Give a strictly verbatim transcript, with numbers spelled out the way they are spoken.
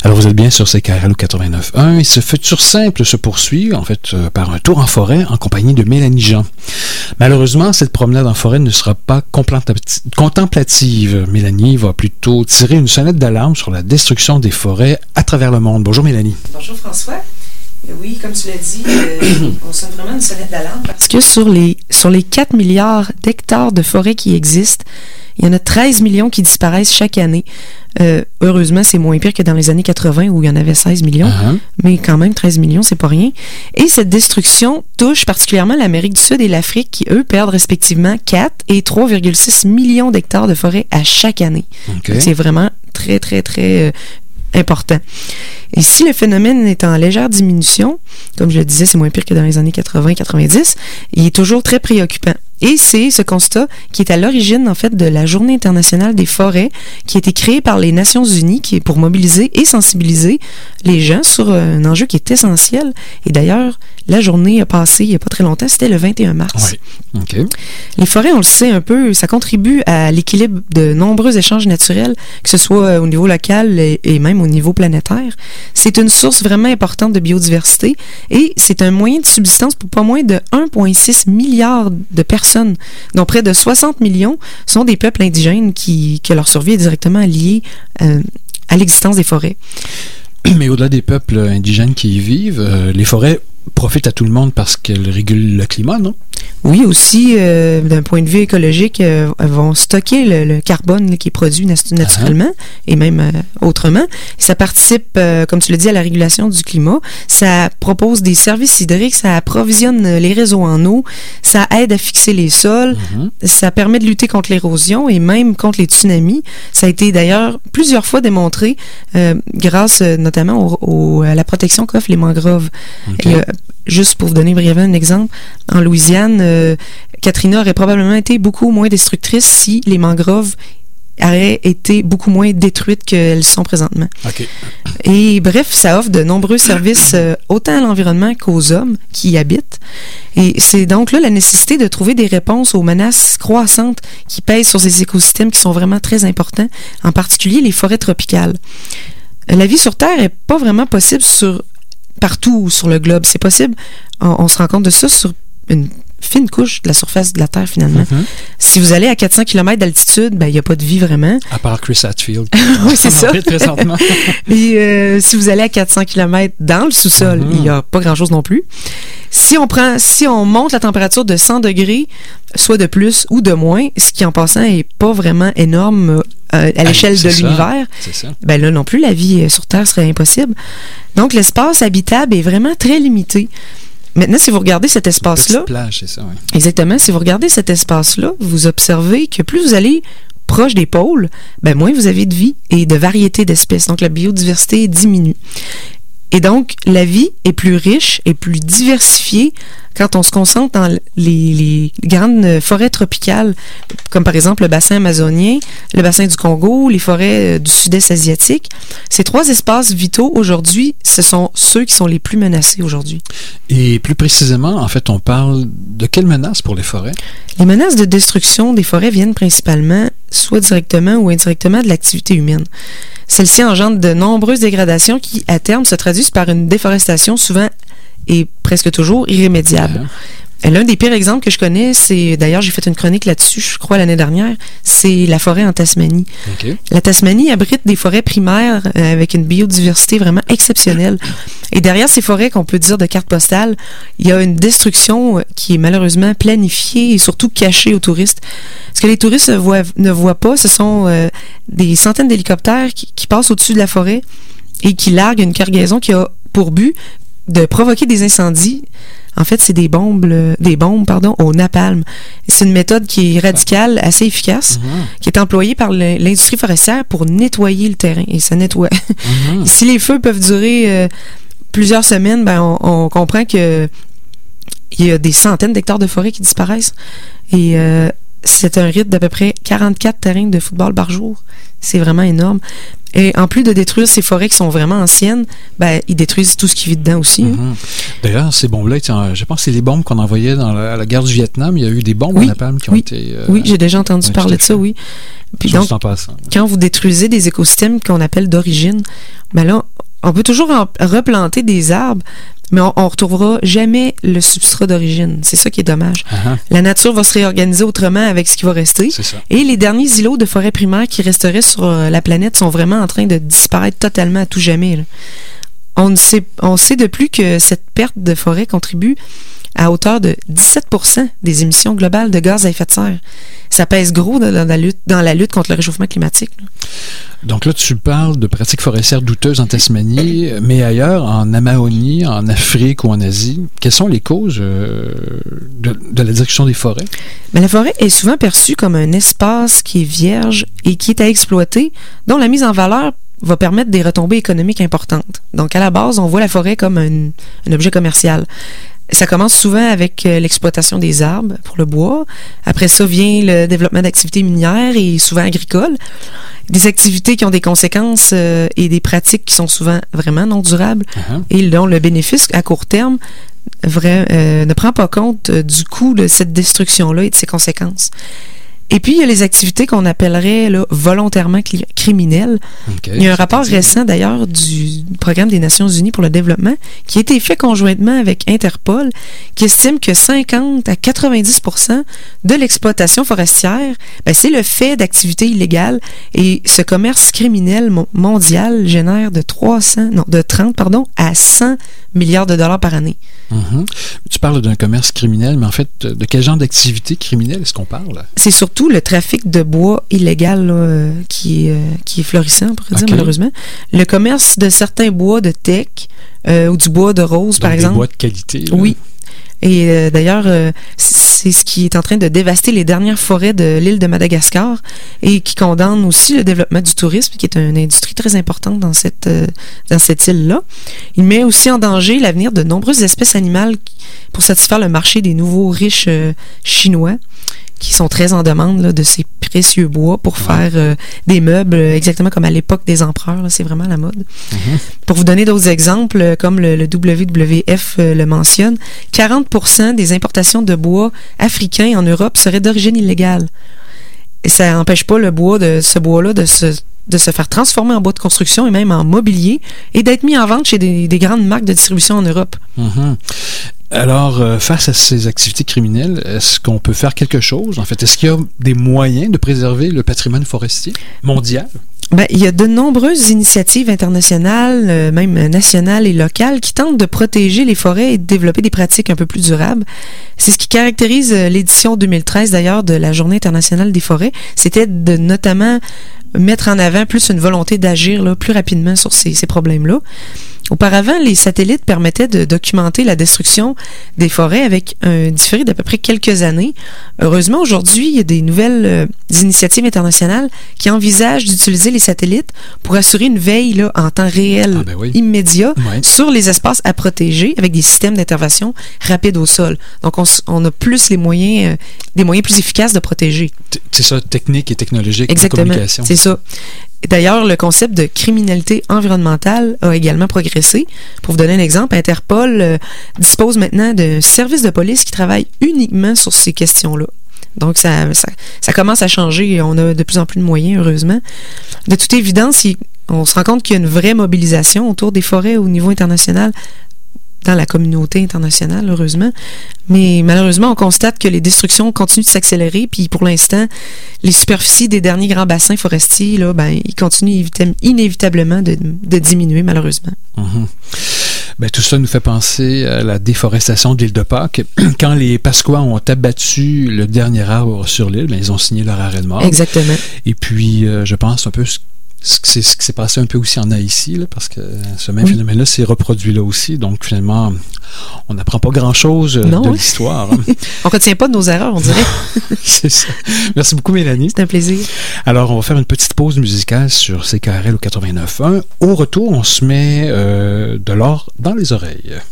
Alors vous êtes bien sur C K R L O quatre-vingt-neuf point un et ce futur simple se poursuit en fait euh, par un tour en forêt en compagnie de Mélanie Jean. Malheureusement, cette promenade en forêt ne sera pas contemplative. Mélanie va plutôt tirer une sonnette d'alarme sur la destruction des forêts à travers le monde. Bonjour Mélanie. Bonjour François. Oui, comme tu l'as dit, euh, on sonne vraiment une sonnette d'alarme parce que sur les, sur les quatre milliards d'hectares de forêts qui existent, il y en a treize millions qui disparaissent chaque année. Euh, heureusement, c'est moins pire que dans les années quatre-vingt où il y en avait seize millions, uh-huh. mais quand même treize millions, c'est pas rien. Et cette destruction touche particulièrement l'Amérique du Sud et l'Afrique qui, eux, perdent respectivement quatre et trois virgule six millions d'hectares de forêt à chaque année. Okay. C'est vraiment très, très, très euh, important. Et si le phénomène est en légère diminution, comme je le disais, c'est moins pire que dans les années quatre-vingt quatre-vingt-dix, il est toujours très préoccupant. Et c'est ce constat qui est à l'origine, en fait, de la Journée internationale des forêts, qui a été créée par les Nations unies, qui est pour mobiliser et sensibiliser les gens sur un enjeu qui est essentiel. Et d'ailleurs, la journée a passé il n'y a pas très longtemps, c'était le vingt et un mars. Oui. OK. Les forêts, on le sait un peu, ça contribue à l'équilibre de nombreux échanges naturels, que ce soit au niveau local et, et même au niveau planétaire. C'est une source vraiment importante de biodiversité et c'est un moyen de subsistance pour pas moins de un virgule six milliard de personnes, dont près de soixante millions sont des peuples indigènes qui, que leur survie est directement liée euh, à l'existence des forêts. Mais au-delà des peuples indigènes qui y vivent, euh, les forêts profitent à tout le monde parce qu'elles régulent le climat, non? Oui, aussi, euh, d'un point de vue écologique, euh, elles vont stocker le, le carbone là, qui est produit nat- naturellement uh-huh. et même euh, autrement. Ça participe, euh, comme tu l'as dit, à la régulation du climat. Ça propose des services hydriques, ça approvisionne les réseaux en eau, ça aide à fixer les sols, uh-huh. ça permet de lutter contre l'érosion et même contre les tsunamis. Ça a été d'ailleurs plusieurs fois démontré euh, grâce euh, notamment au, au, à la protection qu'offrent les mangroves. Okay. Et, euh, juste pour vous donner brièvement un exemple, en Louisiane, euh, Katrina aurait probablement été beaucoup moins destructrice si les mangroves auraient été beaucoup moins détruites qu'elles sont présentement. Okay. Et bref, ça offre de nombreux services euh, autant à l'environnement qu'aux hommes qui y habitent. Et c'est donc là la nécessité de trouver des réponses aux menaces croissantes qui pèsent sur ces écosystèmes qui sont vraiment très importants, en particulier les forêts tropicales. La vie sur Terre n'est pas vraiment possible sur partout sur le globe. C'est possible. On, on se rend compte de ça sur une fine couche de la surface de la Terre, finalement. Mm-hmm. Si vous allez à quatre cents kilomètres d'altitude, ben, il n'y a pas de vie vraiment. À part Chris Hadfield. Oui, c'est ça. Présentement. Et euh, si vous allez à quatre cents kilomètres dans le sous-sol, mm-hmm. il n'y a pas grand-chose non plus. Si on prend, si on monte la température de cent degrés, soit de plus ou de moins, ce qui en passant n'est pas vraiment énorme euh, à l'échelle ah, de ça. l'univers, c'est ça. Ben là non plus, la vie sur Terre serait impossible. Donc l'espace habitable est vraiment très limité. Maintenant, si vous regardez cet espace-là... Petite plage, c'est ça, oui. Exactement. Si vous regardez cet espace-là, vous observez que plus vous allez proche des pôles, ben moins vous avez de vie et de variété d'espèces. Donc, la biodiversité diminue. Et donc, la vie est plus riche et plus diversifiée quand on se concentre dans les, les grandes forêts tropicales, comme par exemple le bassin amazonien, le bassin du Congo, les forêts du sud-est asiatique. Ces trois espaces vitaux, aujourd'hui, ce sont ceux qui sont les plus menacés aujourd'hui. Et plus précisément, en fait, on parle de quelles menaces pour les forêts? Les menaces de destruction des forêts viennent principalement, soit directement ou indirectement, de l'activité humaine. Celles-ci engendrent de nombreuses dégradations qui, à terme, se traduisent par une déforestation souvent et presque toujours irrémédiable. Ouais. L'un des pires exemples que je connais, c'est, d'ailleurs, j'ai fait une chronique là-dessus, je crois, l'année dernière, c'est la forêt en Tasmanie. Okay. La Tasmanie abrite des forêts primaires euh, avec une biodiversité vraiment exceptionnelle. Et derrière ces forêts, qu'on peut dire de carte postale, il y a une destruction qui est malheureusement planifiée et surtout cachée aux touristes. Ce que les touristes ne voient, ne voient pas, ce sont euh, des centaines d'hélicoptères qui, qui passent au-dessus de la forêt et qui larguent une cargaison qui a pour but de provoquer des incendies. En fait, c'est des bombes, euh, des bombes, pardon, au napalm. C'est une méthode qui est radicale, assez efficace, mm-hmm. qui est employée par le, l'industrie forestière pour nettoyer le terrain. Et ça nettoie. Mm-hmm. Si les feux peuvent durer euh, plusieurs semaines, ben on, on comprend que il y a des centaines d'hectares de forêt qui disparaissent. Et euh, c'est un rythme d'à peu près quarante-quatre terrains de football par jour. C'est vraiment énorme. Et en plus de détruire ces forêts qui sont vraiment anciennes, ben, ils détruisent tout ce qui vit dedans aussi. Mm-hmm. Hein. D'ailleurs, ces bombes-là, je pense que c'est les bombes qu'on envoyait dans la, à la guerre du Vietnam. Il y a eu des bombes oui, à napalm qui ont oui, été... Euh, oui, j'ai déjà entendu ouais, parler de ça, oui. Puis donc, quand vous détruisez des écosystèmes qu'on appelle d'origine, ben là, on peut toujours en replanter des arbres, mais on ne retrouvera jamais le substrat d'origine. C'est ça qui est dommage. Uh-huh. La nature va se réorganiser autrement avec ce qui va rester. C'est ça. Et les derniers îlots de forêt primaire qui resteraient sur la planète sont vraiment en train de disparaître totalement à tout jamais. Là. On ne sait, on sait de plus que cette perte de forêt contribue à hauteur de dix-sept pour cent des émissions globales de gaz à effet de serre. Ça pèse gros dans la lutte, dans la lutte contre le réchauffement climatique. Là. Donc là, tu parles de pratiques forestières douteuses en Tasmanie, mais ailleurs, en Amazonie, en Afrique ou en Asie, quelles sont les causes euh, de, de la destruction des forêts? Bien, la forêt est souvent perçue comme un espace qui est vierge et qui est à exploiter, dont la mise en valeur va permettre des retombées économiques importantes. Donc, à la base, on voit la forêt comme un, un objet commercial. Ça commence souvent avec euh, l'exploitation des arbres pour le bois. Après ça vient le développement d'activités minières et souvent agricoles. Des activités qui ont des conséquences euh, et des pratiques qui sont souvent vraiment non durables uh-huh. et dont le bénéfice à court terme vrai, euh, ne prend pas compte euh, du coût de cette destruction-là et de ses conséquences. Et puis, il y a les activités qu'on appellerait là, volontairement cli- criminelles. Okay, il y a un rapport récent, d'ailleurs, du Programme des Nations Unies pour le développement qui a été fait conjointement avec Interpol, qui estime que cinquante à quatre-vingt-dix pour cent de l'exploitation forestière, ben, c'est le fait d'activités illégales. Et ce commerce criminel mo- mondial génère de trois cents, non, de trente, pardon, à cent milliards de dollars par année. Mm-hmm. Tu parles d'un commerce criminel, mais en fait, de quel genre d'activité criminelle est-ce qu'on parle? C'est surtout le trafic de bois illégal là, qui, est, qui est florissant, on pourrait dire, okay. malheureusement. Le commerce de certains bois de teck euh, ou du bois de rose, donc par exemple. Des bois de qualité. Là. Oui. Et euh, d'ailleurs, euh, c'est ce qui est en train de dévaster les dernières forêts de l'île de Madagascar et qui condamne aussi le développement du tourisme, qui est une industrie très importante dans cette, euh, dans cette île-là. Il met aussi en danger l'avenir de nombreuses espèces animales pour satisfaire le marché des nouveaux riches euh, chinois, qui sont très en demande là, de ces précieux bois pour ouais. faire euh, des meubles exactement comme à l'époque des empereurs. Là, c'est vraiment la mode. Mm-hmm. Pour vous donner d'autres exemples, comme le, le W W F euh, le mentionne, quarante pour cent des importations de bois africains en Europe seraient d'origine illégale. Et ça n'empêche pas le bois de ce bois-là de se de se faire transformer en bois de construction et même en mobilier et d'être mis en vente chez des, des grandes marques de distribution en Europe. Mm-hmm. Alors, euh, face à ces activités criminelles, est-ce qu'on peut faire quelque chose? En fait, est-ce qu'il y a des moyens de préserver le patrimoine forestier mondial? Ben, il y a de nombreuses initiatives internationales, euh, même nationales et locales, qui tentent de protéger les forêts et de développer des pratiques un peu plus durables. C'est ce qui caractérise euh, l'édition deux mille treize, d'ailleurs, de la Journée internationale des forêts. C'était de notamment mettre en avant plus une volonté d'agir là, plus rapidement sur ces, ces problèmes-là. Auparavant, les satellites permettaient de documenter la destruction des forêts avec un différé d'à peu près quelques années. Heureusement, aujourd'hui, il y a des nouvelles euh, initiatives internationales qui envisagent d'utiliser les satellites pour assurer une veille là, en temps réel ah ben oui. immédiat ouais. sur les espaces à protéger avec des systèmes d'intervention rapides au sol. Donc, on, on a plus les moyens, euh, des moyens plus efficaces de protéger. C'est ça, technique et technologique Exactement, de communication. C'est ça. D'ailleurs, le concept de criminalité environnementale a également progressé. Pour vous donner un exemple, Interpol euh, dispose maintenant d'un service de police qui travaille uniquement sur ces questions-là. Donc, ça, ça, ça commence à changer et on a de plus en plus de moyens, heureusement. De toute évidence, il, on se rend compte qu'il y a une vraie mobilisation autour des forêts au niveau international, dans la communauté internationale, heureusement. Mais malheureusement, on constate que les destructions continuent de s'accélérer, puis pour l'instant, les superficies des derniers grands bassins forestiers, là, ben, ils continuent inévitablement de, de diminuer, malheureusement. Mm-hmm. Ben, tout ça nous fait penser à la déforestation de l'île de Pâques. Quand les Pasquois ont abattu le dernier arbre sur l'île, ben, ils ont signé leur arrêt de mort. Exactement. Et puis, euh, je pense un peu... C'est ce qui s'est passé un peu aussi en Haïti, là, parce que ce même oui. phénomène-là s'est reproduit là aussi. Donc, finalement, on n'apprend pas grand-chose non, de oui. l'histoire. On ne retient pas de nos erreurs, on dirait. C'est ça. Merci beaucoup, Mélanie. C'est un plaisir. Alors, on va faire une petite pause musicale sur C K R L au quatre-vingt-neuf point un. Au retour, on se met euh, de l'or dans les oreilles.